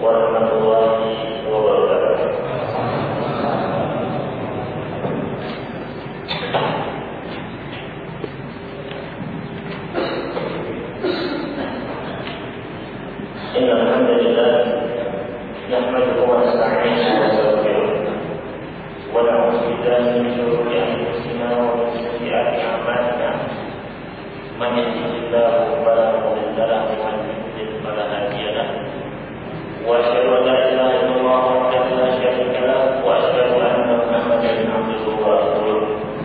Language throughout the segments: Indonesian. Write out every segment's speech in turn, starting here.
warahmatullahi wabarakatuh. Innal hamdalillah nahmaduhu wa nasta'inuhu wa nastaghfiruh wa na'udzu billahi min shururi anfusina wa min sayyiati a'malina. Man yahdihillahu fala mudilla lahu wa man yudlil fala hadiya lahu. Wa asyhadu an la ilaha illallah wahdahu la syarika lahu wa asyhadu anna Muhammadan abduhu wa rasuluh.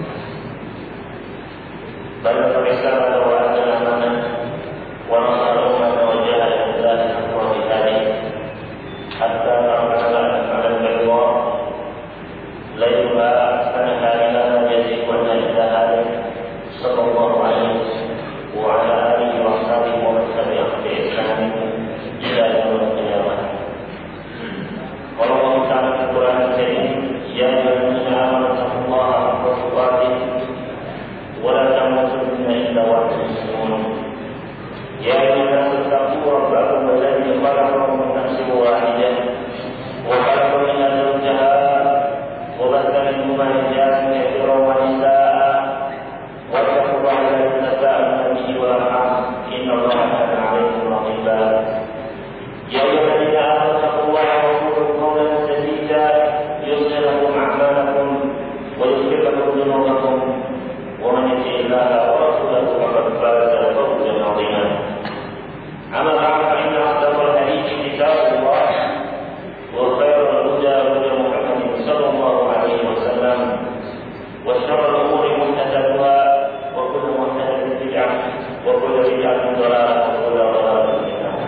Balagha risalata wa adda amanah wa nasara ummata wa jahada fillahi haqqa jihadih hatta tarakana ala al-bayda layluha kanahariha la yazigu anha illa halik sallallahu alaihi wa ala alihi wa sahbihi wa man tabi'ahum bi ihsan ila yaumil qiyamah. Qala Allah ta'ala fi Al-Qur'an Al-Karim, ya ayyuhallazina amanu taqullaha haqqa tuqatih wa la tamutunna illa wa antum muslimun. Ya ayyuhan nasu rabbakum alladzi khalaqakum min nafsin wahidah wa khalaqa minha zawjaha wa batha minhuma rijalan kathiran wa nisaa'a wattaqu Allaha alladzi tasaaluna bihi wal arham innallaha kana 'alaykum raqiba. Ya ayyuhallazina amanu taqullaha wa qulu qawlan sadida yuslih lakum a'malakum wa yaghfir lakum dhunubakum wa man yuti' Allaha wa rasulahu faqad faza fawzan 'azima. أما بعد فإن أصدق الحديث كتاب الله وخير الهدى هدى محمد صلى الله عليه وسلم وشر الأمور محدثاتها وكل محدثة بدعة وكل بدعة ضلالة وكل ضلالة في النار.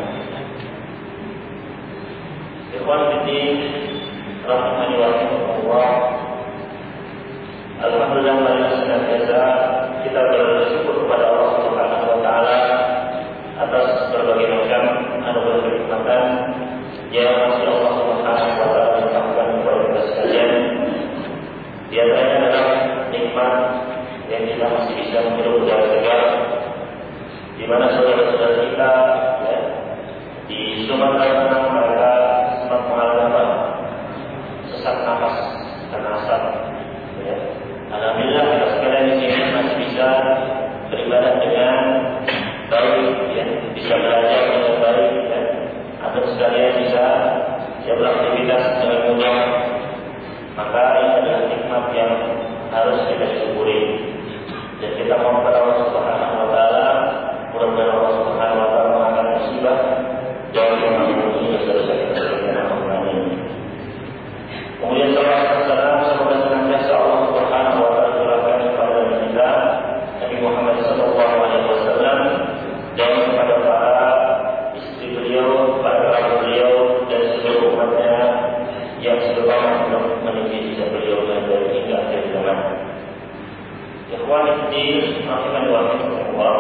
Ikhwan fillah rahimani wa rahimakumullah. Alhamdulillah pada senantiasa kita bersyukur kepada Allah Subhanahu wa taala atas berbagai macam anugerah kenikmatan yang masih Allah Subhanahu wa taala limpahkan kepada kita sekalian. Di antaranya adalah nikmat yang kita masih bisa menghirup udara segar, di mana saudara-saudara kita di Sumatera Utara mereka sempat mengalami sesak nafas karena asap. Alhamdulillah kita sekalian di sini masih bisa beribadah dengan baik, bisa belajar dengan baik, atau sekalian bisa beraktivitas dengan mudah. Maka ini adalah nikmat yang harus kita syukuri dan kita mohon kepada Allah Subhanahu wa taala, mudah-mudahan Allah Subhanahu wa taala mengangkat musibah dan mengampuni dosa-dosa kita sekalian. Amin. Kemudian salam semoga senantiasa Allah Subhanahu wa taala curahkan kepada kita Nabi Muhammad sallallahu alaihi wasallam dan kepada para istri beliau, para kerabat beliau dan seluruh umatnya yang sebenarnya untuk meniti jejak beliau dan dari hingga akhir zaman. Ikhwan fillah rahimani wa rahimakumullah.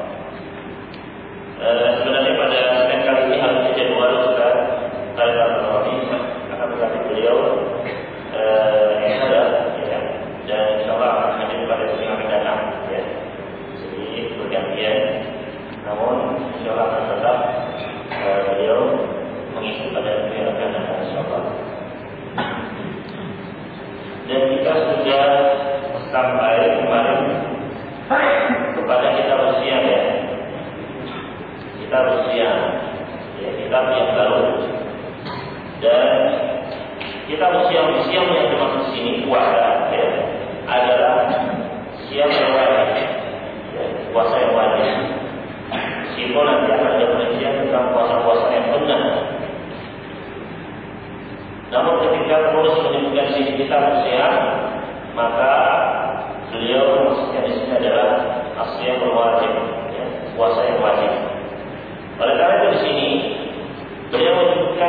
Sebenarnya pada Senin kali ini harus jadwal Ustaz Al-Fatihah akan berkati beliau yang ada dan insyaallah akan hadir pada sesi yang akan datang ya. Jadi bergantian. Namun insyaallah akan tetap beliau mengisi pada kegiatan dan insyaallah. Dan kita sudah sampai kemarin kepada kitab usia ya. Kitab usia ya, kitab yang baru. Dan kitab usia yang dimaksud sini puasa ya, adalah siam yang wajib ya, puasa yang wajib. Meskipun nanti akan ada penelitian tentang puasa-puasa yang benar. Namun ketika penulis menyebutkan sini kitab usia, maka beliau maksudnya di sini adalah asya berwajib, ya, puasa yang wajib. Oleh karena itu di sini beliau menyebutkan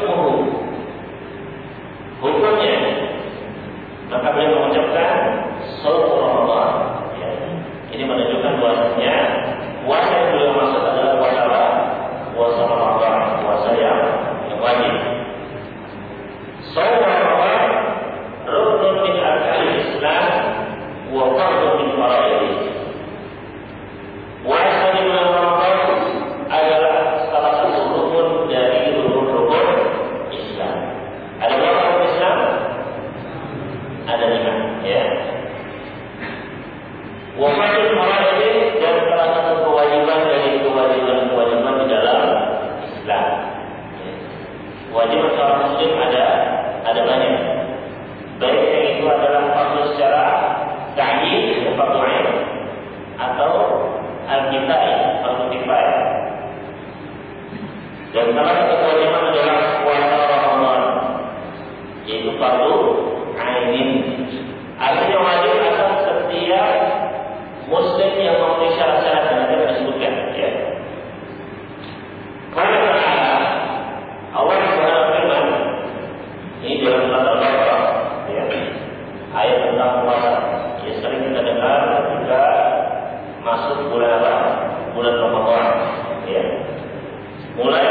hukumnya, maka beliau mengucapkan shaum Ramadan. Ya. Ini menunjukkan bahwasanya puasa yang beliau maksud adalah puasa Ramadan, puasa yang wajib. Shaum Ramadan rukun min arkanil Islam wa fardun min faraidih. Puasa di bulan Ramadan adalah salah satu rukun dari rukun-rukun Kewajiban seorang muslim ada banyak. Baik yang itu adalah fardu secara ta'yin, fardu 'ain, atau al-kifayah, fardu kifayah. Dan salah satu kewajiban adalah puasa Ramadan, yaitu fardu 'ain. Artinya wajib atas setiap muslim yang memenuhi syarat-syarat yang tadi disebutkan, ya. Allah Subhanahu wa taala ini dalam surat Al-Baqarah, ya, ayat tentang puasa. Ya, sering kita dengar ketika masuk bulan apa? Bulan Ramadan, ya. Mulai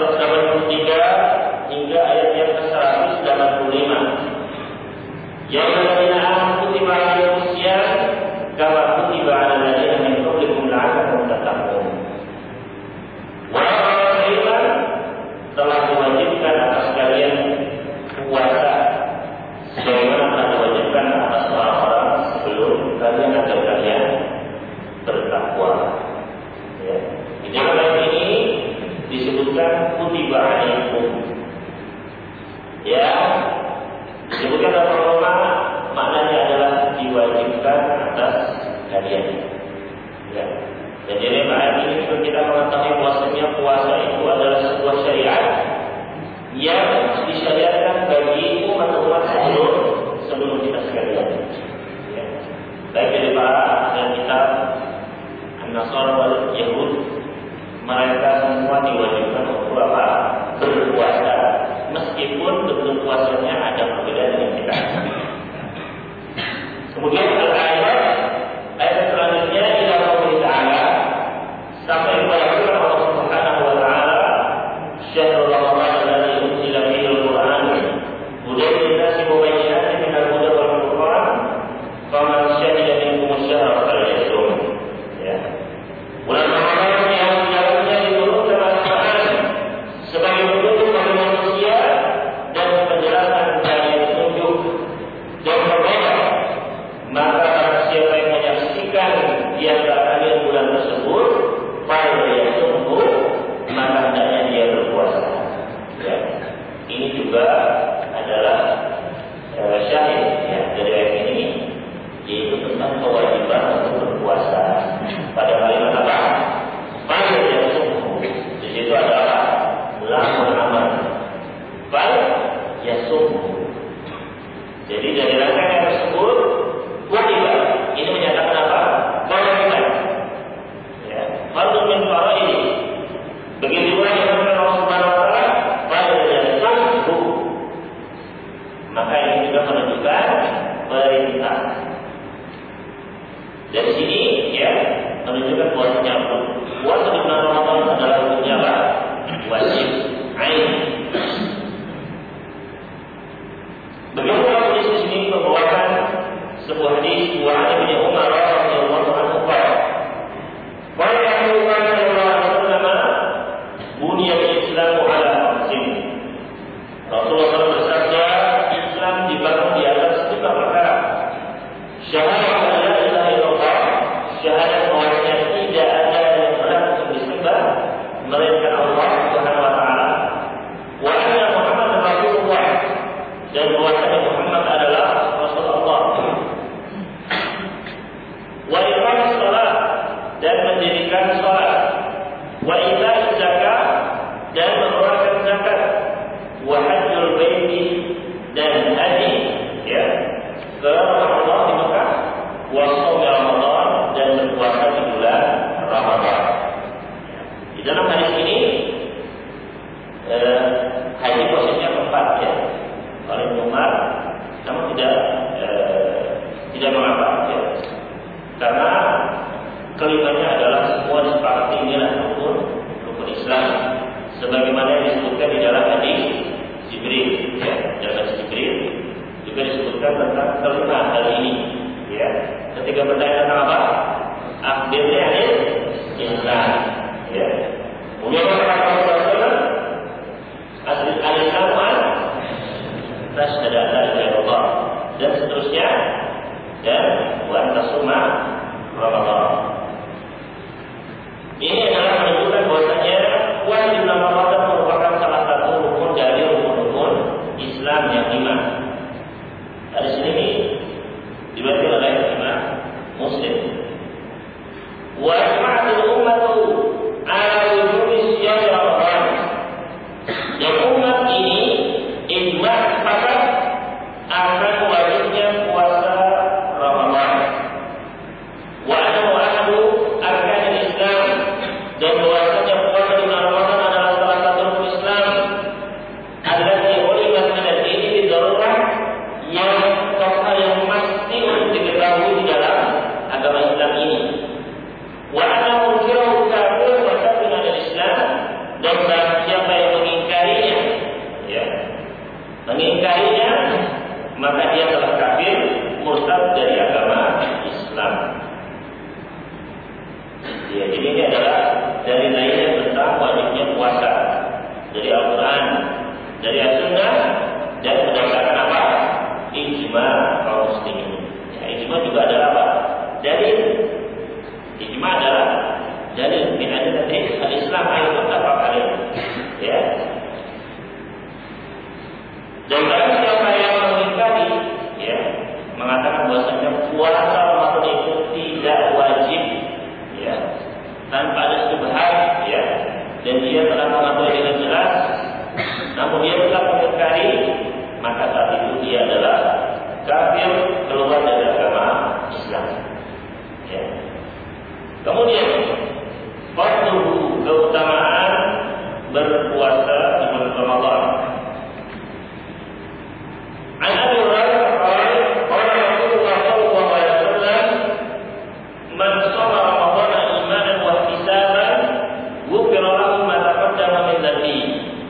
183 hingga ayat yang ke-185. Yang mana kutiba alaikumus syiyam kama kutiba alal ladzina min qablikum la'allakum tattaqun. Telah diwajibkan atas kalian puasa sebagaimana telah diwajibkan atas orang-orang sebelum kalian agar kalian bertakwa. Ya. Di dalam ayat ini disebutkan kutiba alaikum. Ya, disebutkan oleh ulama maknanya adalah diwajibkan atas kalian. Ya. Dan dari ayat ini juga kita mengetahui bahwasanya puasa itu adalah sebuah syariat yang disyariatkan bagi umat-umat sebelum kita sekalian. Ya. Baik dari para ahli kitab, An-Nasara wal Yahud, mereka semua diwajibkan untuk apa? Berpuasa, meskipun bentuk puasanya ada perbedaan dengan kita. Kemudian ayat selanjutnya ila qauli ta'ala, sampai kepada firman Allah Subhanahu wa taala, syahrul ramadan alladzi unzila fihi al-Qur'an hudan lin-nasi wa bayyinatin minal huda wal furqan faman syahida minkum asy-syahra falyasum. Ya. Bulan Ramadan yang di dalamnya diturunkan Al-Qur'an sebagai petunjuk bagi manusia dan penjelasan dari petunjuk dan berbeda. Maka siapa yang menyaksikan di antara kalian bulan tersebut, pada yang sungguh, maka hendaknya dia berpuasa. Ya. Ini juga adalah syahid, ya, dari ayat ini, yaitu tentang kewajiban untuk berpuasa. Pada kalimat apa? Pada yang sungguh. Di situ adalah lamun amal. Pada yang sungguh. Jadi dari rangkaian tersebut kewajiban. Ini menyatakan apa? Kewajiban. Ya, fardu min faraid. Begitu juga yang dilakukan Allah Subhanahu wa taala pada dasar subuh. Maka ini juga menunjukkan perintah. Dari sini, ya, menunjukkan bahwasanya puasa di bulan Ramadan adalah hukumnya apa? Wajib, ain. Begitu kalau di sini membawakan sebuah hadis wa Ibnu Umar radhiyallahu anhu qala Rasulullah sallallahu alaihi wasallam buniyal Islamu ala khamsin. Rasulullah SAW bersabda, Islam dibangun di atas 5 perkara. Syahadat la ilaha illallah, syahadat bahwasanya tidak ada yang berhak untuk disembah melainkan Allah Subhanahu wa taala. Wa anna Muhammadar Rasulullah, dan bahwasanya Muhammad adalah Rasulullah. Wa iqamus shalah, dan mendirikan salat. Wa ita'iz zakat, dan mengeluarkan zakat. Wa hajjul baiti, dan haji, ya, ke Allah di Mekah. Wa shaum Ramadan, dan berpuasa di bulan Ramadan. Di dalam hadis ini haji posisinya keempat, ya, oleh Umar, namun tidak mengapa, ya, karena kelimanya adalah semua disepakati inilah rukun Islam, sebagaimana yang disebutkan di dalam hadis Jibril, ya, dalam hadis Jibril juga disebutkan tentang kelima hal ini, ya. Ketika bertanya tentang apa? Akhirnya hadis Islam, ya. Kemudian kata Rasulullah, al-Islam tasyhadu an la ilaha illallah, dan seterusnya, dan wa antasuma Ramadan. Ini adalah menunjukkan bahwasanya wajib Ramadan merupakan salah satu rukun dari ijma' sepakat akan wajibnya puasa Ramadan. Wa annahu ahadu arkanil Islam, dan bahwasanya puasa di bulan Ramadan adalah salah satu rukun Islam allati ulimat min ad-dini bi darurah, yang pasti untuk diketahui di dalam agama Islam ini. Wa annahu kirahu kafir wa kafir al-Islam, dan siapa yang mengingkarinya, ya, mengingkarinya, maka dia telah kafir, murtad dari agama Islam. Ya, jadi ini adalah dari lainnya tentang wajibnya puasa dari Al-Quran, dari As-Sunnah, dan berdasarkan apa? Ijma kaum muslimin. Ya, ijma juga adalah apa? Dalil. Ijma adalah dalil min adillati al-Islam ayat muttafaq alaih. Ya. Dan barang siapa yang mengingkari, ya, mengatakan bahwasanya puasa Ramadan itu tidak wajib, ya, tanpa ada syubhat, ya, dan dia telah mengetahui dengan jelas, namun dia tetap mengingkari, maka saat itu dia adalah kafir, keluar dari agama Islam. Ya. Kemudian, fadluhu, keutamaan berpuasa di bulan Ramadan. An Abi Hurairah qala Rasulullah sallallahu alaihi wasallam, man shoma Ramadan imanan wa ihtisaban ghufira lahu ma taqaddama min dhanbihi.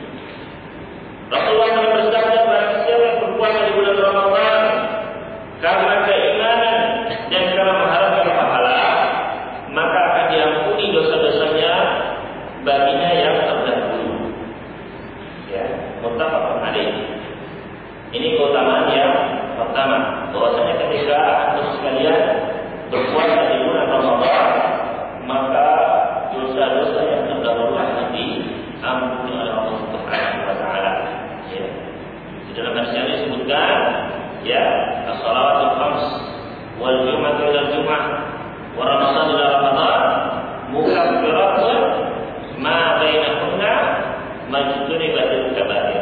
Rasulullah SAW bersabda, barang siapa yang berpuasa di bulan Ramadan karena keimanan dan karena mengharapkan pahala, maka akan diampuni dosa-dosanya baginya yang terdahulu. Ya, muttafaq alaih. Ini keutamaan yang pertama, bahwasanya ketika antum sekalian berpuasa di bulan Ramadan, maka dosa-dosa yang terdahulu akan diampuni oleh Allah Subhanahu wa taala. Ya. Di dalam hadis yang disebutkan, ya, as-shalawatul khams wal jumu'atu ila jumu'ah wa ramadan ila ramadan mukaffiratun ma bainahunna majtunibatul kaba'ir.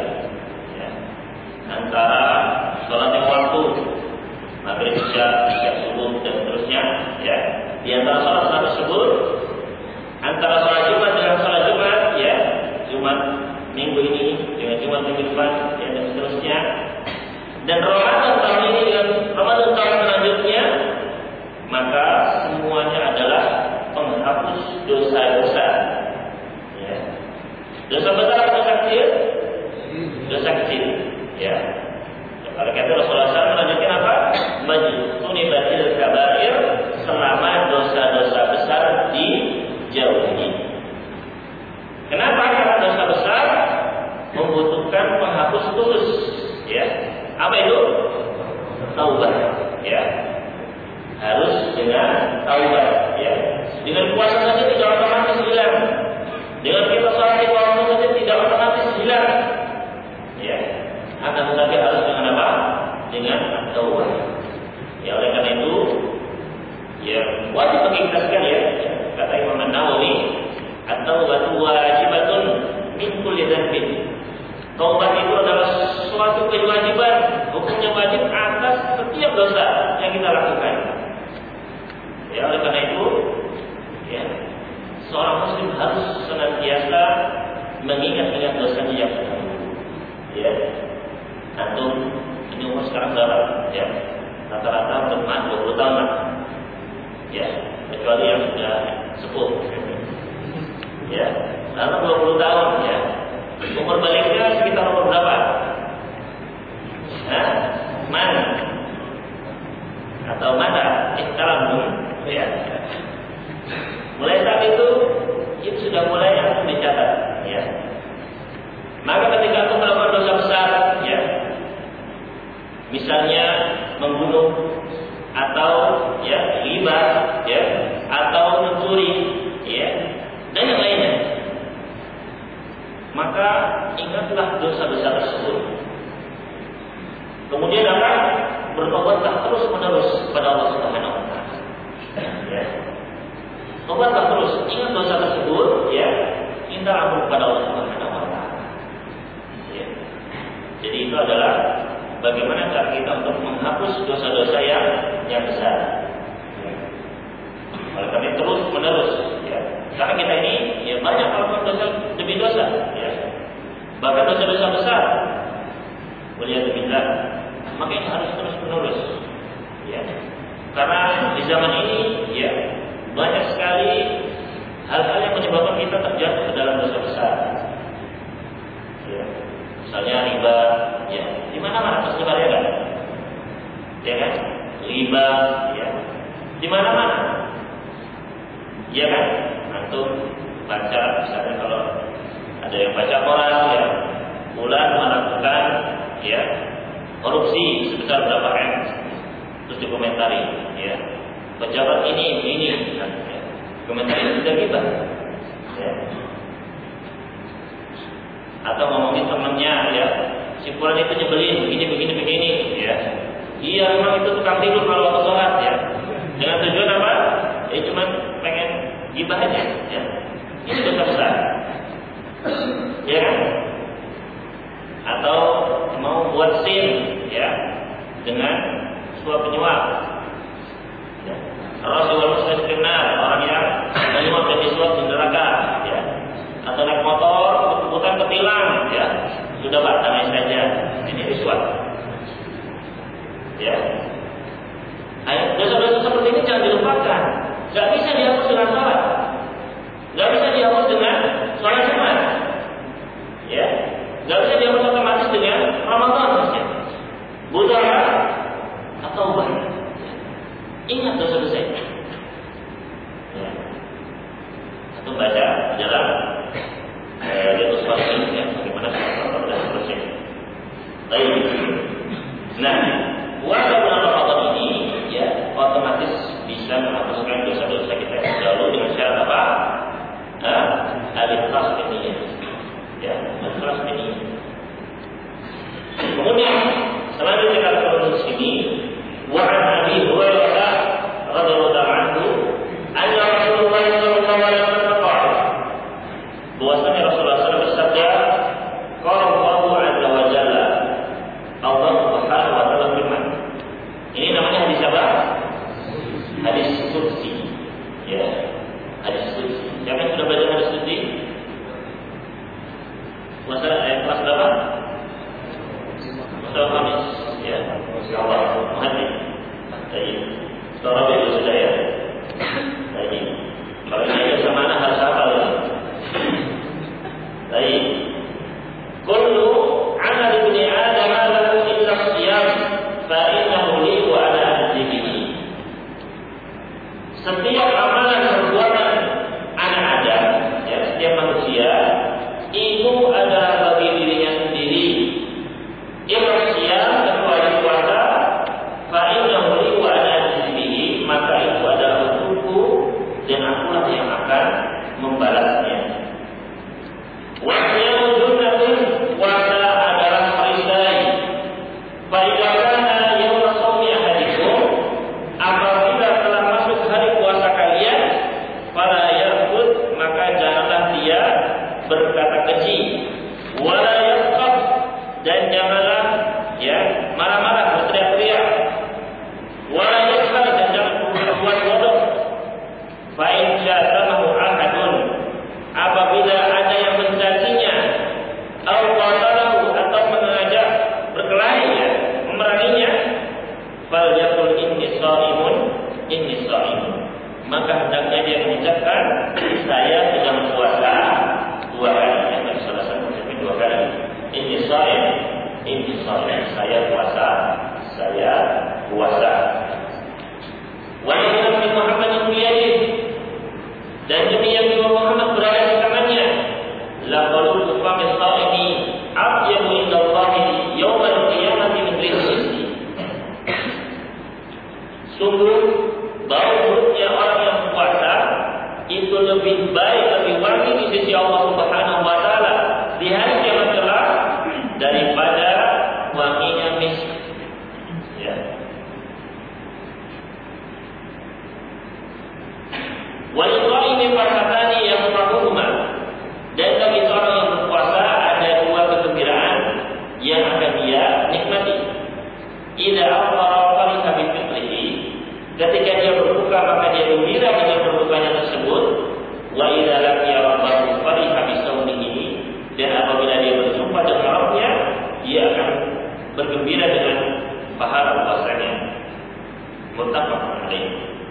Antara sholat yang waktu maghrib, isya, subuh, dan seterusnya, ya, di antara sholat tersebut, antara sholat Jumat dengan sholat Jumat, ya, Jumat minggu ini dengan Jumat minggu depan, ya, dan seterusnya, dan Ramadan tahun ini dengan Ramadan tahun selanjutnya, maka semuanya adalah penghapus dosa-dosa. Ya. Dosa besar atau kecil? Dosa kecil. Ya. Oleh karena Rasulullah SAW melanjutkan apa? Majtunibatil kabair, selama dosa-dosa besar dijauhi. Kenapa? Karena dosa besar membutuhkan penghapus khusus. Ya. Apa itu? Taubat. Ya. Harus dengan taubat. Ya. Dengan puasa saja tidak otomatis hilang. Dengan kita sholat di waktu saja tidak otomatis hilang. Ya. Akan tetapi harus dengan apa? Dengan taubat. Ya, oleh karena itu, ya, wajib bagi kita sekalian, ya, kata Imam An-Nawawi, at-taubatu wajibatun min kulli dzanbin. Taubat itu adalah suatu kewajiban, hukumnya wajib atas setiap dosa yang kita lakukan. Ya, oleh karena itu, ya, seorang muslim harus senantiasa mengingat-ingat dosanya yang terdahulu. Ya. Antum ini umur sekarang berapa? Ya, rata-rata berumur 20 tahun lah. Ya, kecuali yang sudah sepuh. Ya, karena 20 tahun, ya. Umur baliknya sekitar umur berapa? Hah? Mana? Atau mana? Sekarang, ya. Mulai saat itu sudah mulai yang dicatat, ya. Maka ketika antum melakukan dosa besar, ya, misalnya membunuh atau, ya, ghibah, ya, atau mencuri, ya, dan yang lainnya, maka ingatlah dosa besar tersebut. Kemudian apa? Bertobatlah terus menerus kepada Allah Subhanahu wa taala. Ya. Tobatlah terus, ingat dosa tersebut, ya, minta ampun kepada Allah Subhanahu wa taala. Jadi itu adalah bagaimana cara kita untuk menghapus dosa-dosa yang besar. Oleh karena terus menerus, ya. Karena kita ini ya banyak melakukan dosa demi dosa, ya. Bahkan dosa-dosa besar. Waliyadzubillah. Makanya harus terus menerus, ya. Karena di zaman ini, ya, banyak sekali hal-hal yang menyebabkan kita terjatuh ke dalam dosa besar. Ya. Misalnya riba, ya, di mana-mana pasti riba, ya kan? Ya kan? Riba, ya, di mana-mana, ya kan? Antum baca, misalnya kalau ada yang baca koran, ya, bulan melakukan, ya, korupsi sebesar berapa M, terus dikomentari, ya, pejabat ini, kan, ya. Komentari itu sudah riba, ya. Atau ngomongin temennya, ya, si fulan itu nyebelin, begini, ya. Iya, memang itu tukang tidur kalau waktu sholat, ya. Dengan tujuan apa? Ya cuma pengen gibah aja, ya. Ini dosa besar, ya kan? Atau mau buat SIM, ya, dengan suap penyuap, ya. Rasulullah Muslim kenal orang yang menyuap dan disuap di neraka, ya. Atau naik motor, bukan ketilang, ya, sudah batangnya saja, ini disuap, ya. Dosa-dosa seperti ini jangan dilupakan. Gak bisa dihapus dengan sholat, gak bisa dihapus dengan sholat Jumat, ya, gak bisa dihapus otomatis dengan Ramadan saja. Butuh apa? Atau bahkan ingat dosa-dosa itu, ya. Atau baca dalam Riyadhus Shalihin, ya, bagaimana sholat dan seterusnya. Baik. Nah, puasa bulan Ramadan ini, ya, otomatis bisa menghapuskan dosa-dosa kita yang dahulu dengan syarat apa? Al-ikhlas biniyah, ya, al-ikhlas biniyah. Kemudian selanjutnya kita turun di sini, wa an Abi Hurairah radhiyallahu anhu, anna Rasulullah sallallahu alaihi wasallam qala, bahwasanya Rasulullah SAW bersabda, qala Allahu azza wa jalla, Allah Subhanahu wa taala firman. Ini namanya hadis apa? Hadis qudsi, ya. Hadis qudsi. Siapa yang sudah belajar hadis qudsi? Puasa kelas berapa? Puasa Kamis, ya. Insyaallah muhaddim. Baik. Sekarang itu sudah, ya. Baik. Kalau ini ada sama anak harus hafal, ya. Baik. Kullu amal ibni Adam lahu illa shiyam fa innahu li wa ana ajzihi. Setiap amalan perbuatan anak Adam, ya, setiap manusia itu adalah bagi dirinya sendiri. Illa shiyam, kecuali puasa, fa innahu li wa ana ajzihi, maka itu adalah untukku dan akulah yang akan membalasnya. Wahyu junnatun, puasa adalah perisai. Faidah kana yauma shaumi ahadikum, apabila telah masuk hari puasa kalian, fala yarfud, maka janganlah dia berkata keji, wala yasqab, dan janganlah, ya, marah-marah, berteriak-teriak, wala yasqab, dan jangan berbuat bodoh. Fa in syatamahu ahadun, apabila ada yang mencacinya, atau mengajak berkelahi, ya, memeranginya, fal yaqul inni shaimun, maka hendaknya dia mengucapkan, saya sedang puasa 2 kali, yang Nabi sallallahu alaihi wasallam 2 kali. Inni shaim, saya puasa. Wa inna Nabi Muhammad biyadihi, dan demi yang Muhammad berada di tangannya, la qalu famis shaimi abyamu indallahi yaumal qiyamati min rizqi. Sungguh bau mulutnya orang yang puasa itu lebih baik, lebih wangi di sisi Allah Subhanahu wa taala di hari kiamat kelak daripada wanginya misk, ya. Wal qaimi farhatani yafrahuhuma, dan bagi seorang yang berpuasa ada 2 kegembiraan yang akan idza afṭara fariha bi fitrihi, ketika dia berbuka maka dia gembira dengan berbukanya tersebut. Wa idza laqiya rabbahu fariha bi shaumihi, dan apabila dia berjumpa dengan Rabbnya, dia akan bergembira dengan pahala puasanya. Muttafaqun alaih.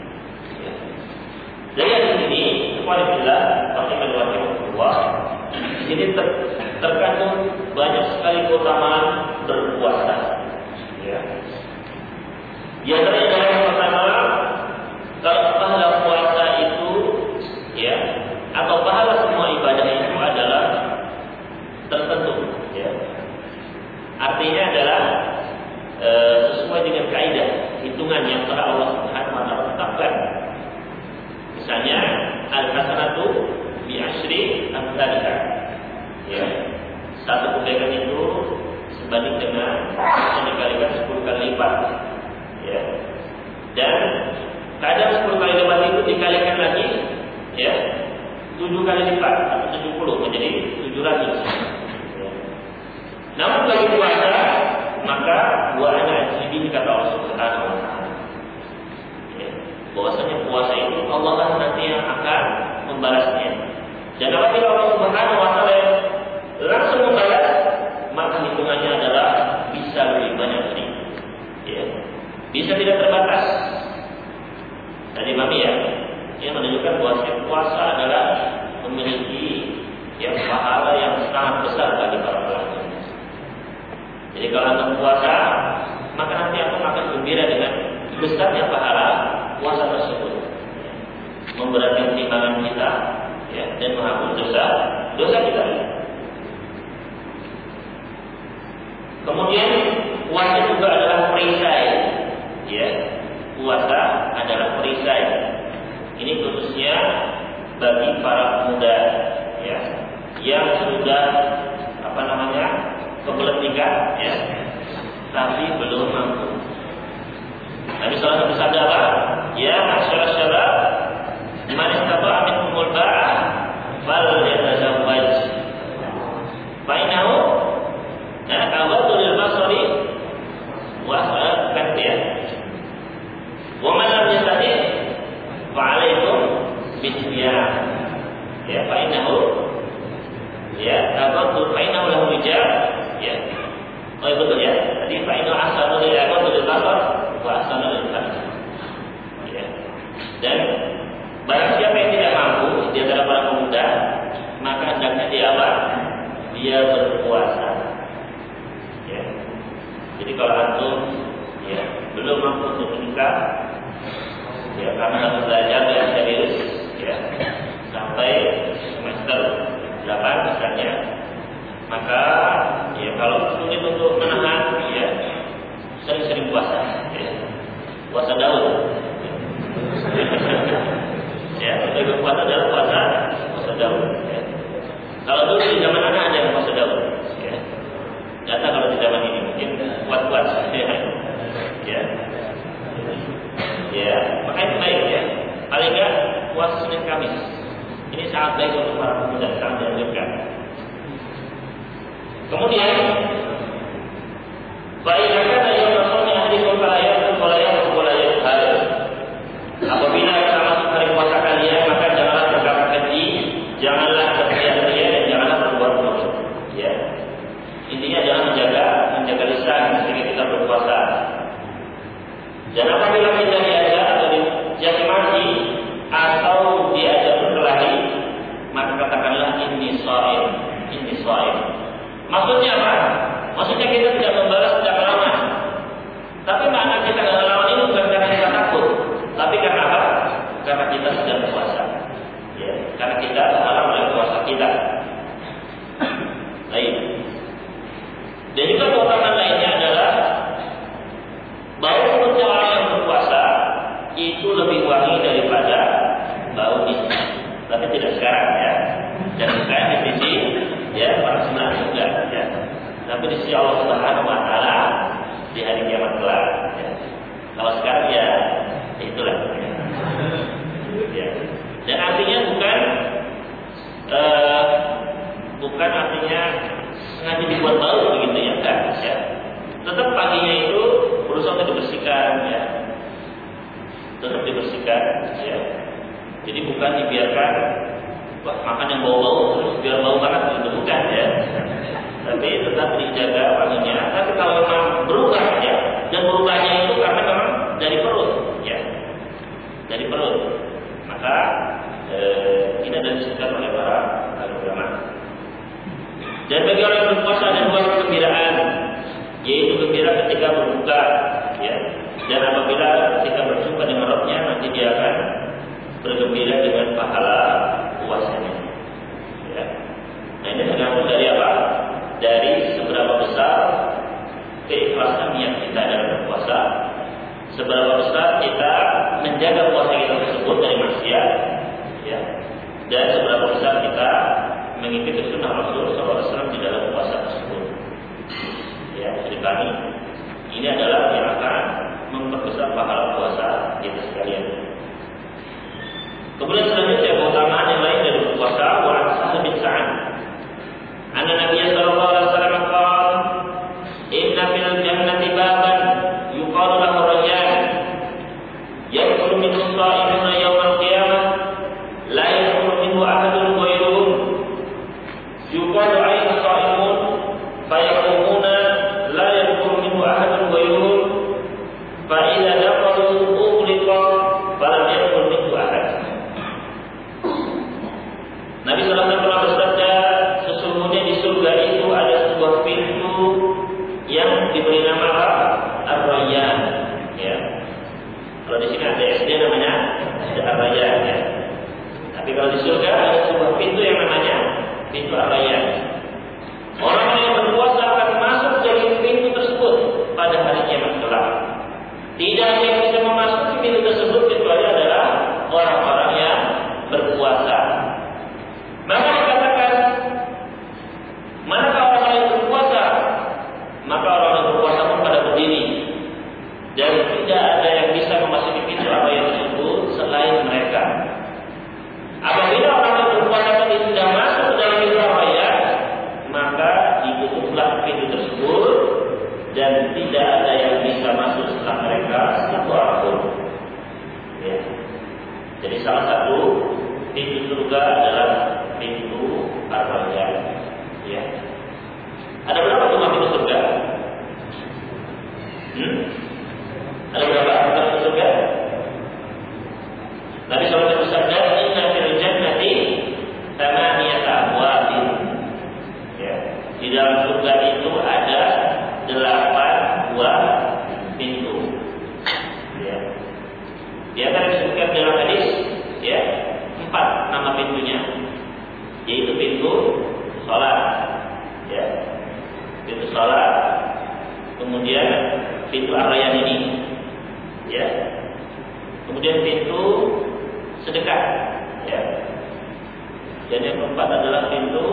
Dari hadis ini, walhamdulillah, rahimahullah, ini terkandung banyak sekali keutamaan berpuasa. Ya. Di antaranya adalah yang pertama, kalau pahala puasa itu, ya, atau pahala semua ibadah itu adalah tertentu. Ya. Artinya adalah sesuai dengan kaidah hitungan yang telah Allah Subhanahu wa taala tetapkan. Misalnya al-hasanatu bi asyri amsalha. Ya. Satu kebaikan itu sebanding dengan yang dikalikan 10 kali lipat. Ya. Dan kadang 10 kali lipat itu dikalikan lagi, ya, 7 kali lipat atau 70 menjadi 700. Ya. Namun bagi puasa maka wa ana ajrihi kata Allah Subhanahu wa taala. Bahwasanya puasa itu Allah lah nanti yang akan membalasnya. Dan apabila Allah Subhanahu wa taala langsung membalas, maka hitungannya adalah bisa lebih banyak lagi. Ya. Bisa tidak terbatas. Tadi Mami ya, yang menunjukkan bahwa puasa adalah memiliki yang pahala yang sangat besar bagi para pelakunya. Jadi kalau antum puasa, maka nanti antum akan gembira dengan besarnya pahala puasa tersebut, memberatkan timbangan kita, ya, dan menghapus dosa kita. Kemudian puasa juga adalah perisai, ya, puasa adalah perisai. Ini khususnya bagi para pemuda, ya, yang sudah kebelet nikah, ya, tapi belum mampu. Nabi sallallahu alaihi wasallam bersabda apa? Ya masyarakat syabab, man istata'a minkumul ba'a falyatazawwaj. Fa innahu aghaddu lil basari wa kan dia. Wa man lam yastati' fa 'alaikum bisiyam. Ya, fa innahu aghaddu fa innahu lahu wijab. Ya. Oh betul ya. Tadi fa innahu ahsanu lil basar wa ahsanu lil farj. Ya. Dan barang siapa yang tidak mampu di antara para pemuda, maka hendaknya dia berpuasa. Ya. Jadi kalau antum ya belum mampu untuk menikah, ya karena harus belajar yang serius, ya sampai semester 8 misalnya, maka ya kalau sulit untuk menahan, ya sering-sering puasa, ya. Puasa daun. Ya, untuk puasa adalah puasa daun. Ya. Kalau dulu di zaman anak ada yang puasa daun, ya. Data kalau di zaman ini mungkin kuat-kuat, ya. Ya, makanya baik ya. Paling enggak puasa Senin Kamis. Ini sangat baik untuk para pemuda, sangat dianjurkan. Kemudian, baiklah yang maksudnya hari kebalayan hal. Apabila kita masuk hari puasa kalian, maka janganlah berkata keji, janganlah berteriak-teriak, dan janganlah berbuat buruk. Ya, intinya adalah menjaga lisan ketika kita berpuasa. Dan apabila kita diajak atau dicaci maki atau diajak berkelahi, maka katakanlah ini shaim. Maksudnya apa? Maksudnya kita tidak membalas secara lama. Tapi makna kita tidak melawan ini bukan karena kita takut, tapi karena apa? Karena kita sedang berpuasa. Ya, karena kita terhalang oleh puasa kita. Baik. Dan juga keutamaan lainnya adalah bau mulutnya orang yang berpuasa itu lebih wangi daripada bau ini. Tapi tidak sekarang ya. Dan sekarang di sisi ya para sunnah juga ya. Tapi di sisi Allah Subhanahu wa taala di hari kiamat kelak ya. Kalau sekarang ya itulah ya. Ya. Dan artinya bukan artinya sengaja dibuat bau begitu ya, enggak ya. Tetap paginya itu Jadi bukan dibiarkan makan yang bau-bau terus biar bau banget, itu bukan ya. Tapi tetap dijaga wanginya. Tapi kalau memang berubah ya, dan berubahnya itu karena memang dari perut ya, dari perut, maka tidak disebutkan oleh para ulama. Dan bagi orang yang berpuasa ada dua kegembiraan, yaitu gembira ketika berbuka ya, dan apabila ketika berjumpa dengan Rabbnya nanti dia akan bergembira dengan pahala puasanya ya. Nah ini tergantung dari apa? Dari seberapa besar keikhlasan niat kita dalam berpuasa, seberapa besar kita menjaga puasa kita tersebut dari maksiat ya, dan seberapa besar kita mengikuti sunnah Rasul SAW di dalam puasa tersebut ya. Jadi kami ini adalah yang akan memperbesar pahala puasa kita sekalian. Kemudian selanjutnya keutamaan yang lain dari berpuasa, wa Sa'd bin Sa'ad anna Nabi sallallahu alaihi wasallam qala inna fil jannati baban yuqalu lahu rayyan yadkhulu minhu sha'imuna yawmal qiyamah la yadkhulu minhu ahadun ghayruhum yuqalu ayna sha'imun fayaqumuna la yadkhulu minhu ahadun ghayruhum fa idza dakhalu ughliqa falam yadkhul minhu ahad. Nabi sallallahu alaihi wasallam bersabda, sesungguhnya di surga itu ada sebuah pintu yang diberi nama Ar-Rayyan ya. Kalau di sini ada SD namanya Ar-Rayyan ya. Tapi kalau di surga ada sebuah pintu yang namanya pintu Ar-Rayyan. Orang yang berpuasa akan masuk dari pintu tersebut pada hari kiamat kelak. Tidak ada yang bisa memasuki pintu tersebut kecuali adalah orang-orang yang berpuasa. Maka dikatakan, manakah orang yang berpuasa? Maka orang yang berpuasa pun pada berdiri, dan tidak ada yang bisa memasuki pintu Ar-Rayyan tersebut selain mereka. Apabila orang yang berpuasa tadi sudah masuk ke dalam pintu Ar-Rayyan, maka ditutuplah pintu tersebut dan tidak ada yang bisa masuk setelah mereka satu orang pun. Ya. Jadi salah satu pintu surga adalah pintu Ar-Rayyan. Ya. Ada berapa tuh pintu surga? Ada berapa pintu surga? Nabi SAW bersabda, inna fil jannati thamaniyata abwabin. Ya. Di dalam surga itu ada 8 buah pintu. Ya. Dia akan disebutkan dalam hadis ya, 4 nama pintunya, yaitu pintu sholat ya, pintu sholat, kemudian pintu Ar-Rayyan ini ya, kemudian pintu sedekah ya, dan yang keempat adalah pintu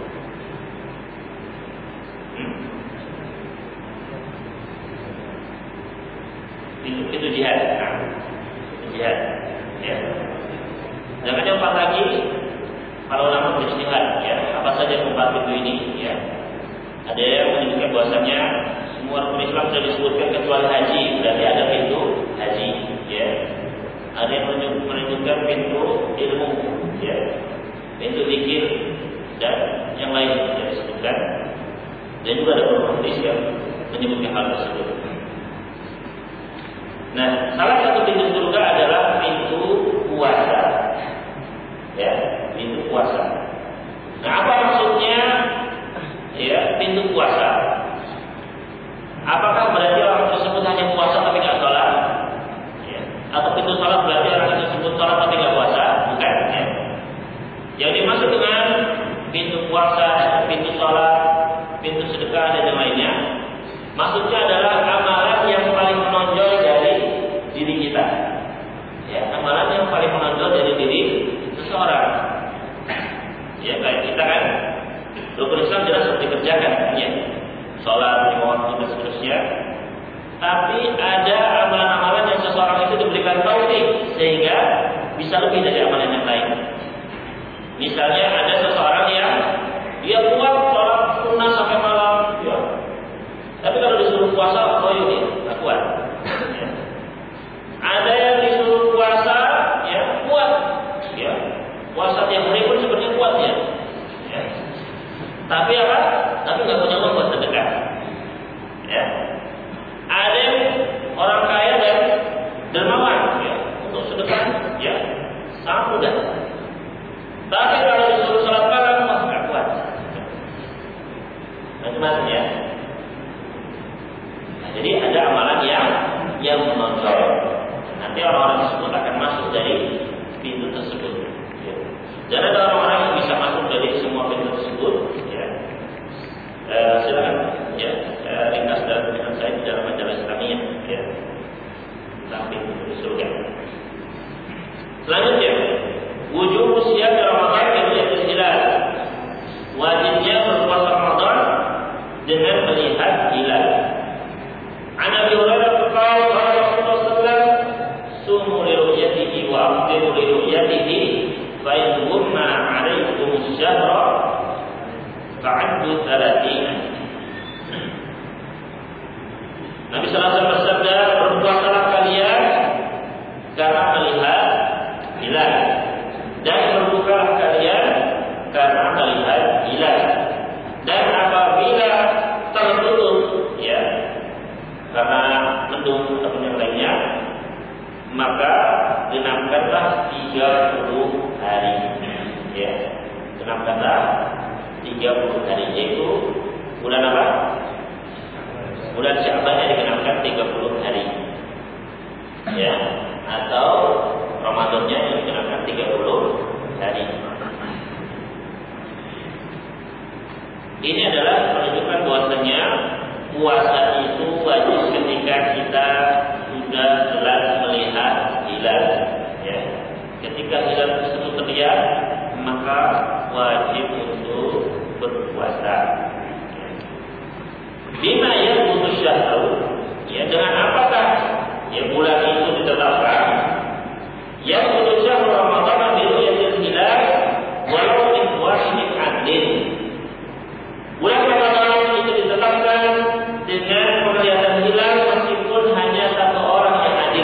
pintu jihad. Nah, jihad ya. Dan ada 4 lagi para ulama berijtihad ya, apa saja 4 pintu ini ya. Ada yang menyebutkan bahwasanya semua rukun Islam sudah disebutkan kecuali haji, berarti ada pintu haji ya. Ada yang menunjukkan pintu ilmu ya, pintu zikir dan yang lain yang disebutkan. Dan juga ada beberapa hadis yang menyebutkan hal tersebut. Nah, salah satu pintu surga adalah pintu puasa. Ya, pintu puasa. Nah, apa maksudnya ya pintu puasa? Apakah berarti orang tersebut hanya puasa tapi nggak sholat? Ya. Atau pintu sholat berarti orang tersebut sholat tapi nggak puasa? Bukan. Ya. Yang dimaksud dengan pintu puasa, pintu sholat, pintu sedekah dan yang lainnya, maksudnya adalah amalan yang paling menonjol dari diri kita. Ya, amalan yang paling menonjol dari diri seseorang. Ya, kayak kita kan rukun Islam jelas harus dikerjakan ya. Sholat, lima waktu dan seterusnya. Tapi ada amalan-amalan yang seseorang itu diberikan taufik sehingga bisa lebih dari amalan yang lain. Misalnya ada seseorang yang dia kuat sholat sunnah sampai malam, ya. Tapi kalau disuruh puasa, loyo dia nggak kuat. Ya. Ada yang disuruh puasa, ya kuat, Tapi apa? Tapi nggak punya uang buat sedekah. Ya. Ada yang orang kaya dan dermawan, ya, untuk sedekah, ya, sangat mudah. Tapi kalau disuruh salat malam, masih nggak kuat. Macam-macam ya. Nah, jadi ada amalan yang menonjol. Nanti orang-orang tersebut akan masuk dari pintu tersebut. Ya. Dan ada orang-orang yang bisa masuk dari semua pintu tersebut. Ya. Silakan, ya, ringkas dalam dengan saya di dalam majalah Islamiyah. Ya. Sampai di surga. Selanjutnya, wujub siyam Ramadan dan Lailatul Hilal. Wajibnya berpuasa Ramadan dengan melihat hilal. An Abi Hurairah qala Rasulullah sallallahu alaihi wasallam sumu li ru'yatihi wa afdiru li ru'yatihi fa in ghumma 'alaykum asy-syahra fa'addu 30. Nabi sallallahu alaihi wasallam bersabda, berpuasalah kalian karena melihat hilal, dan berbukalah kalian karena melihat hilal. Dan apabila tertutup, ya, karena mendung atau yang lainnya, maka genapkanlah 30 hari. Ya, genapkanlah 30 hari, yaitu bulan apa? Bulan Sya'ban yang digenapkan 30 hari. Ya, atau Ramadannya yang digenapkan 30 hari. Ini adalah menunjukkan bahwasanya puasa itu wajib ketika kita sudah jelas melihat hilal. Ya. Ketika hilal tersebut terlihat, maka wajib untuk berpuasa. Bima yaqutu syahru, ya, dengan apakah ya bulan itu ditetapkan? Yaqutu syahru Ramadan bi ru'yatil hilal walau min wahidin adlin. Bulan Ramadan itu ditetapkan dengan penglihatan hilal meskipun hanya satu orang yang adil.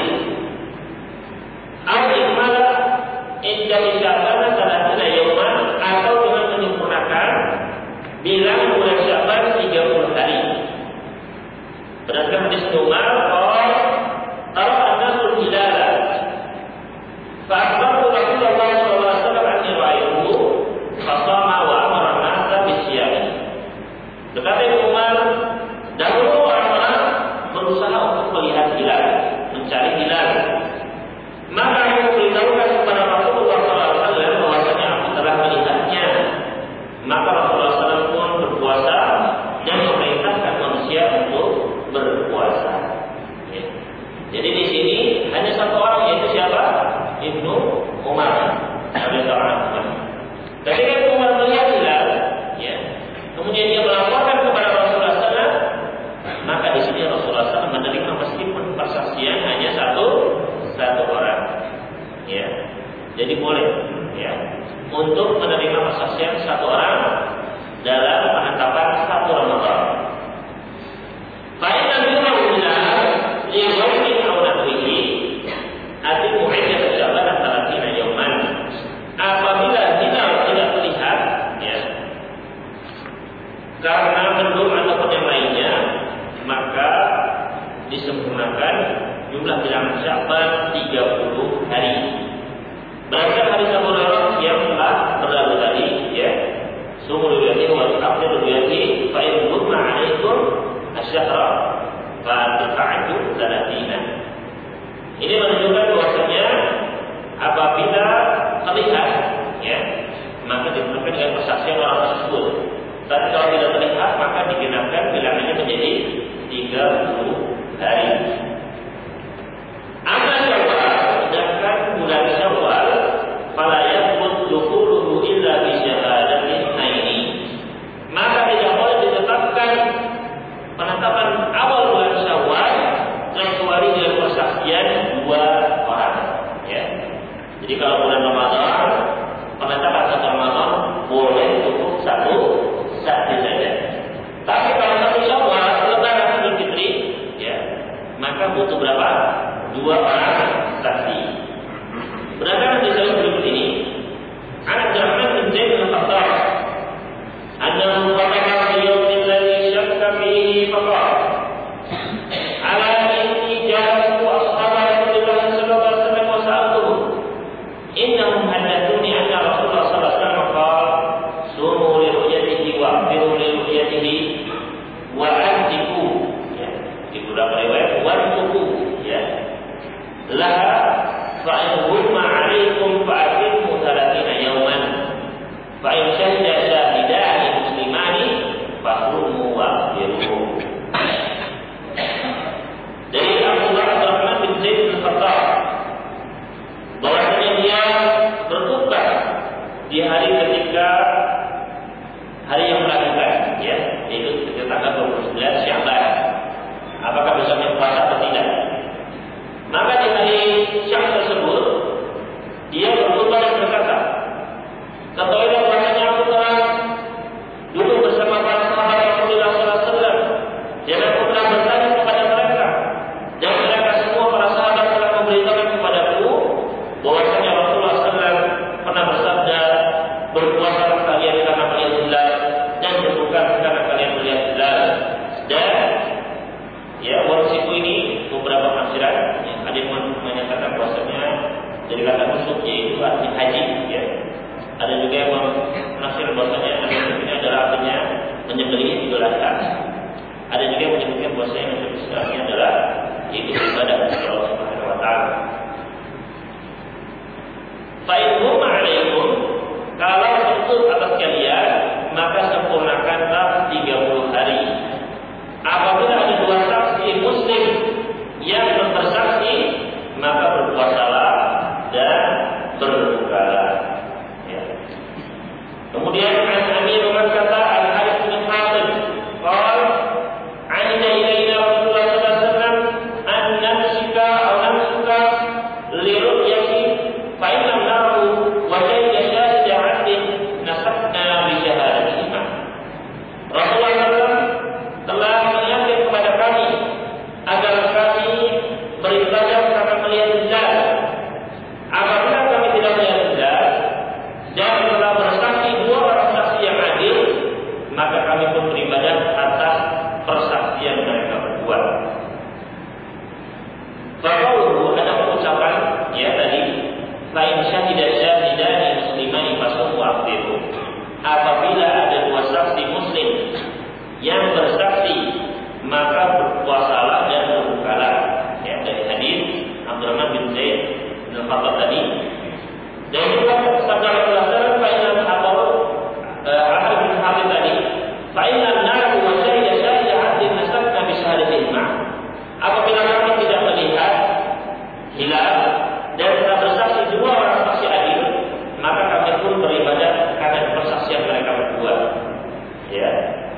Al-ikmala inda Sya'ban salasina yawman, atau dengan menyempurnakan bilang bulan Sya'ban 30 hari. Berdasarkan hadis Umar, tara an-nasul hilala fa akhbartu Rasulullah sallallahu alaihi wasallam anni ra'aytuhu fa shama wa amara an-nasa bisyam. Berkata Umar, dahulu orang-orang berusaha untuk melihat hilal, mencari hilal. Maka aku beritahukan kepada Rasulullah SAW bahwasanya aku telah melihatnya. Maka Rasulullah SAW pun berpuasa dan memerintahkan manusia untuk berpuasa. Ya. Jadi di sini hanya satu orang, yaitu siapa? Ibnu Umar. Ketika Umar melihat hilal, ya, kemudian dia melaporkan kepada Rasulullah SAW, maka di sini Rasulullah SAW menerima meskipun persaksian hanya satu orang. Ya, jadi boleh, ya, untuk menerima persaksian satu orang dalam penetapan satu Ramadan. Baik Nabi Muhammad liwati awnatihi ati muhajjat Sya'ban talatina yauman. Apabila hilal tidak terlihat, ya, karena mendung ataupun yang lainnya, maka disempurnakan jumlah bilangan Sya'ban 30 hari. Berdasarkan hadis Abu Hurairah yang telah berlalu tadi, ya, sumul yati wa afdal yati fa in ghumma 'alaikum asy-syahra fa ta'addu 30. Ini menunjukkan bahwasanya apabila terlihat, ya, maka diperlukan dengan persaksian orang tersebut. Dan kalau tidak terlihat, maka digenapkan bilangannya menjadi 30 hari. Amma Syawal, sedangkan bulan Syawal, fala yathbut dukhuluhu illa bi syahadatin itsnaini. Maka tidak boleh ditetapkan penetapan awal bulan Syawal kecuali dengan persaksian 2 orang. Ya. Jadi kalau bulan Ramadan, penetapan satu Ramadan boleh cukup satu saksi saja. Tapi kalau satu Syawal, Lebaran Idul Fitri, ya, maka butuh berapa? 2 orang saksi. Berdasarkan hadis berikut ini, An Abdurrahman bin Zaid bin Khattab, annahu bertanya kepada mereka, dan mereka semua para sahabat telah memberitahukan kepadaku bahwasanya Rasulullah SAW pernah bersabda, berpuasalah kalian karena melihat hilal dan berbuka karena kalian melihat hilal. Dan ya, warsiku ini beberapa penafsiran, ya, ada yang menyatakan bahwasanya dari kata nusuk yaitu arti haji, ya. Ada juga yang menafsir bahwasanya nusuk ini adalah artinya menyembelih Idul Adha. Ada juga yang menyebutkan bahwasanya nusuk istilahnya adalah yaitu ibadah kepada Allah Subhanahu wa taala. Fa in huma 'alaikum, kalau betul atas kalian, maka sempurnakanlah 30 hari. Apabila ada dua saksi muslim yang bersaksi, maka berpuasalah dan berbukalah. Ya. Kemudian Amir berkata, Al-Harits bin Hatim, qala "Aida ilaina Rasulullah sallallahu alaihi wasallam an namsika aw namsuka li ru'yati fa in lam narahu wa shahida shahida 'adlin nasabna bi shahadatihima." Rasulullah SAW telah mengingatkan kepada kami agar kami beribadah karena melihat hilal. Apabila kami tidak melihat hilal dan telah bersaksi dua orang saksi yang adil, maka kami pun beribadah atas persaksian mereka berdua. Faqauluhu, ada pengucapan ya tadi, fa in syahida syahidani muslimani fasum wa aftiru. Apabila ada dua saksi muslim yang bersaksi, maka berpuasalah dan berbukalah. Ya, dari hadis Abdurrahman bin Zaid bin Khattab tadi. Dan juga sabda Rasulullah SAW, fa inna al-habar Al-Harits bin Hatim tadi, fa inna an-naru wa syahida syahida 'adlin nasabna bi shahadatihima. Apabila kami tidak melihat hilal dan telah bersaksi dua orang saksi adil, maka kami pun beribadah karena persaksian mereka berdua. Ya.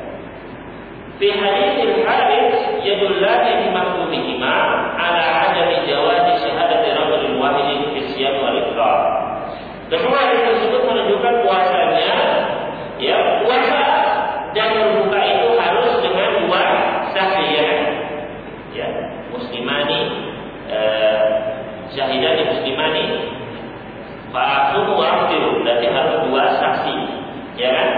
Fi hadits Al-Harits yadullani bi maktubihima ala adami jawazi syahadati rajulin wahidin fi siyam wal iftar. Kedua hadis tersebut menunjukkan puasanya, ya, puasa dan berbuka itu harus dengan dua saksi, ya, muslimani, syahidani muslimani, fa'asumu wa aftiru, berarti harus dua saksi, ya kan?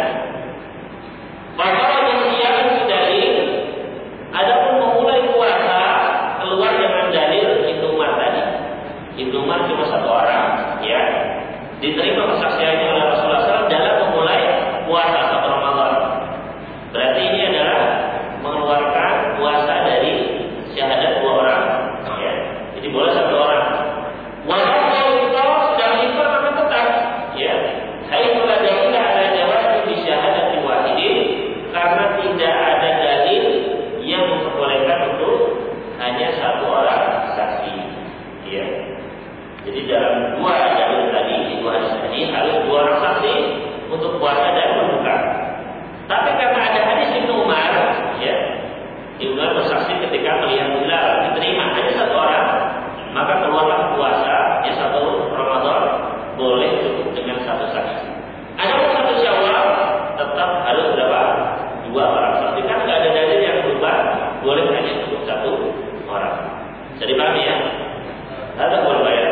Maka yang dalil, adapun memulai puasa keluar dengan dalil Ibnu Umar tadi. Ibnu Umar cuma satu orang, ya, diterima kesaksiannya oleh Rasulullah SAW dalam memulai puasa satu Ramadan. Berarti ini adalah mengeluarkan puasa dari syahadat dua orang, ya. Jadi boleh satu orang. Walau itu sedang iftar akan tetap, ya. Hai itulah dalil ada jawab di syahadat wahidin, karena tidak ada dalil yang memperbolehkan untuk hanya satu orang saksi, ya. Jadi dalam dua dalil tadi, dua hadis tadi harus dua orang saksi untuk puasa dan berbuka. Tapi karena ada hadis Ibnu Umar, ya, Ibnu Umar bersaksi ketika melihat hilal diterima hanya satu orang, maka keluarlah puasa ya satu Ramadan boleh cukup dengan satu saksi. Ada satu Syawal tetap harus berapa? Dua orang saksi. Kan nggak ada dalil yang berubah, boleh hanya cukup satu orang. Jadi paham ya? Ada boleh bayar.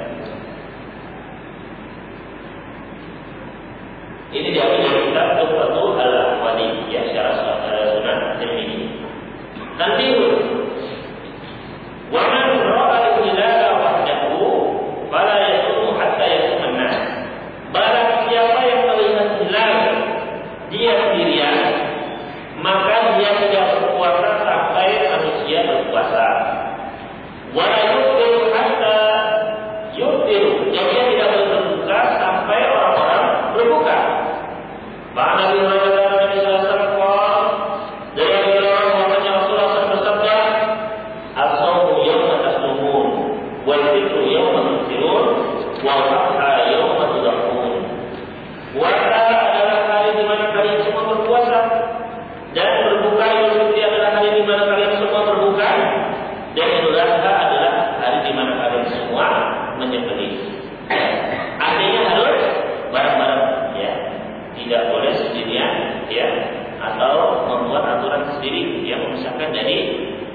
Ini diambil dari kitab Tuhfatul Al-Ahwadi, ya, syarah Sunan Tirmidzi. Nanti wa man ra'a al-hilala wahdahu fala yasumu hatta yasuma an-nas. Barang siapa yang melihat hilal dia sendirian, maka dia tidak berpuasa sampai manusia berpuasa. Wa la yuftiru hatta yuftiru, dan dia tidak boleh berbuka sampai orang-orang berbuka. Bahkan Nabi Muhammad SAW dari orang Rasulullah SAW bersabda, "As-sawmu yawma taslumun, wal fitru yawma tuftirun, wal adha yawma tudhahun." Puasa adalah hari di mana kalian semua berpuasa, dan berbuka Idul Fitri adalah hari di mana kalian semua berbuka, dan Idul Adha adalah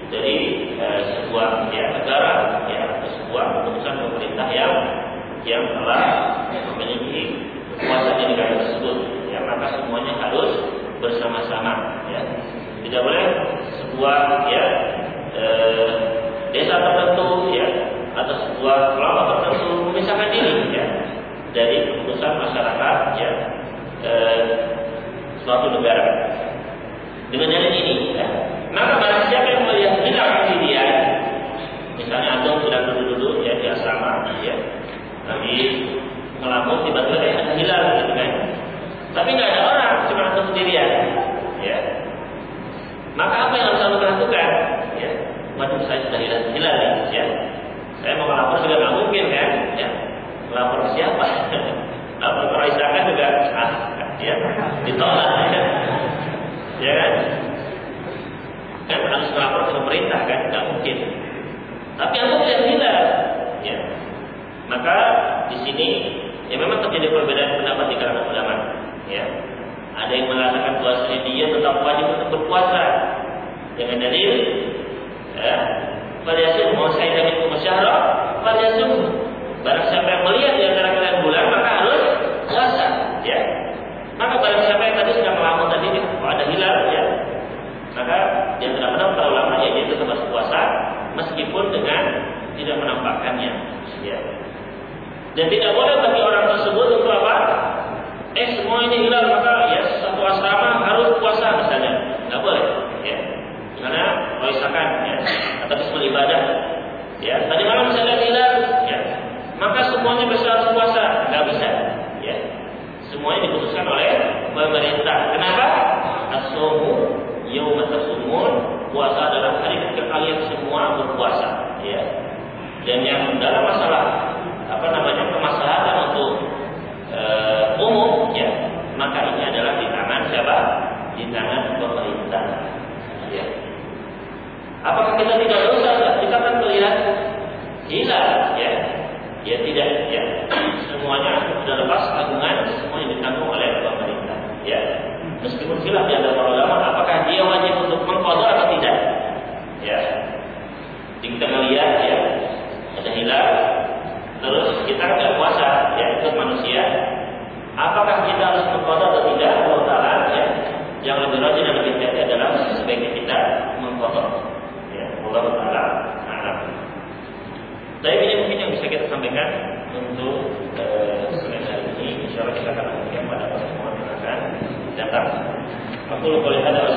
dari sebuah negara atau sebuah keputusan pemerintah yang telah memiliki kekuasaan di negara tersebut, maka semuanya harus bersama-sama, Tidak boleh sebuah desa tertentu atau sebuah kelompok tertentu memisahkan diri dari keputusan masyarakat suatu negara. Dengan dalil ini, maka barang siapa yang melihat hilal sendirian, misalnya antum sedang duduk-duduk di asrama, lagi ngelamun, tiba-tiba ada hilal, gitu kan? Tapi nggak ada orang, cuma antum sendirian, Maka apa yang harus antum lakukan? Waduh, saya sudah hilal nih, Saya mau melapor juga nggak mungkin kan? Melapor ke siapa? Lapor ke Raisaka juga, ditolak, kan? Kan harus melapor ke pemerintah kan? Nggak mungkin. Tapi antum lihat hilal, Maka di sini memang terjadi perbedaan pendapat di kalangan ulama, Ada yang mengatakan bahwa dia tetap wajib untuk berpuasa dengan dalil, Faliasum mau saya dengan masyarakat, faliasum. Barang siapa yang melihat di antara kalian bulan maka harus puasa, Maka barang siapa yang tadi sudah melamun tadi, ada hilal, maka dia benar-benar para ulama dia tetap harus puasa meskipun dengan tidak menampakkannya, Dan tidak boleh bagi orang tersebut untuk apa? Semua ini hilal maka satu asrama harus puasa misalnya, nggak boleh, Karena roisakan, atau bismil ibadah, Tadi malam saya lihat hilal, maka semuanya harus puasa, nggak bisa, Semuanya diputuskan oleh pemerintah. Kenapa? As-shaumu yauma tasumun, puasa adalah hari ketika kalian semua berpuasa, Dan yang dalam masalah kemaslahatan untuk umum, maka ini adalah di tangan siapa? Di tangan pemerintah, Apakah kita tidak dosa? Kita kan melihat hilal, tidak, Semuanya sudah lepas tanggungan, semuanya ditanggung oleh pemerintah, Meskipun khilaf di antara para ulama, apakah dia wajib untuk mengqadha atau tidak, Jadi kita melihat, ada hilal, terus kita nggak puasa, itu manusia. Apakah kita harus mengqadha atau tidak? Allah Taala, yang lebih rajin dan lebih hati adalah sebaiknya kita mengqadha. Allah Taala alam. Tapi ini mungkin yang bisa kita sampaikan untuk sore hari ini. Insyaallah kita akan lanjutkan pada pertemuan yang akan datang. Aku lupa lihat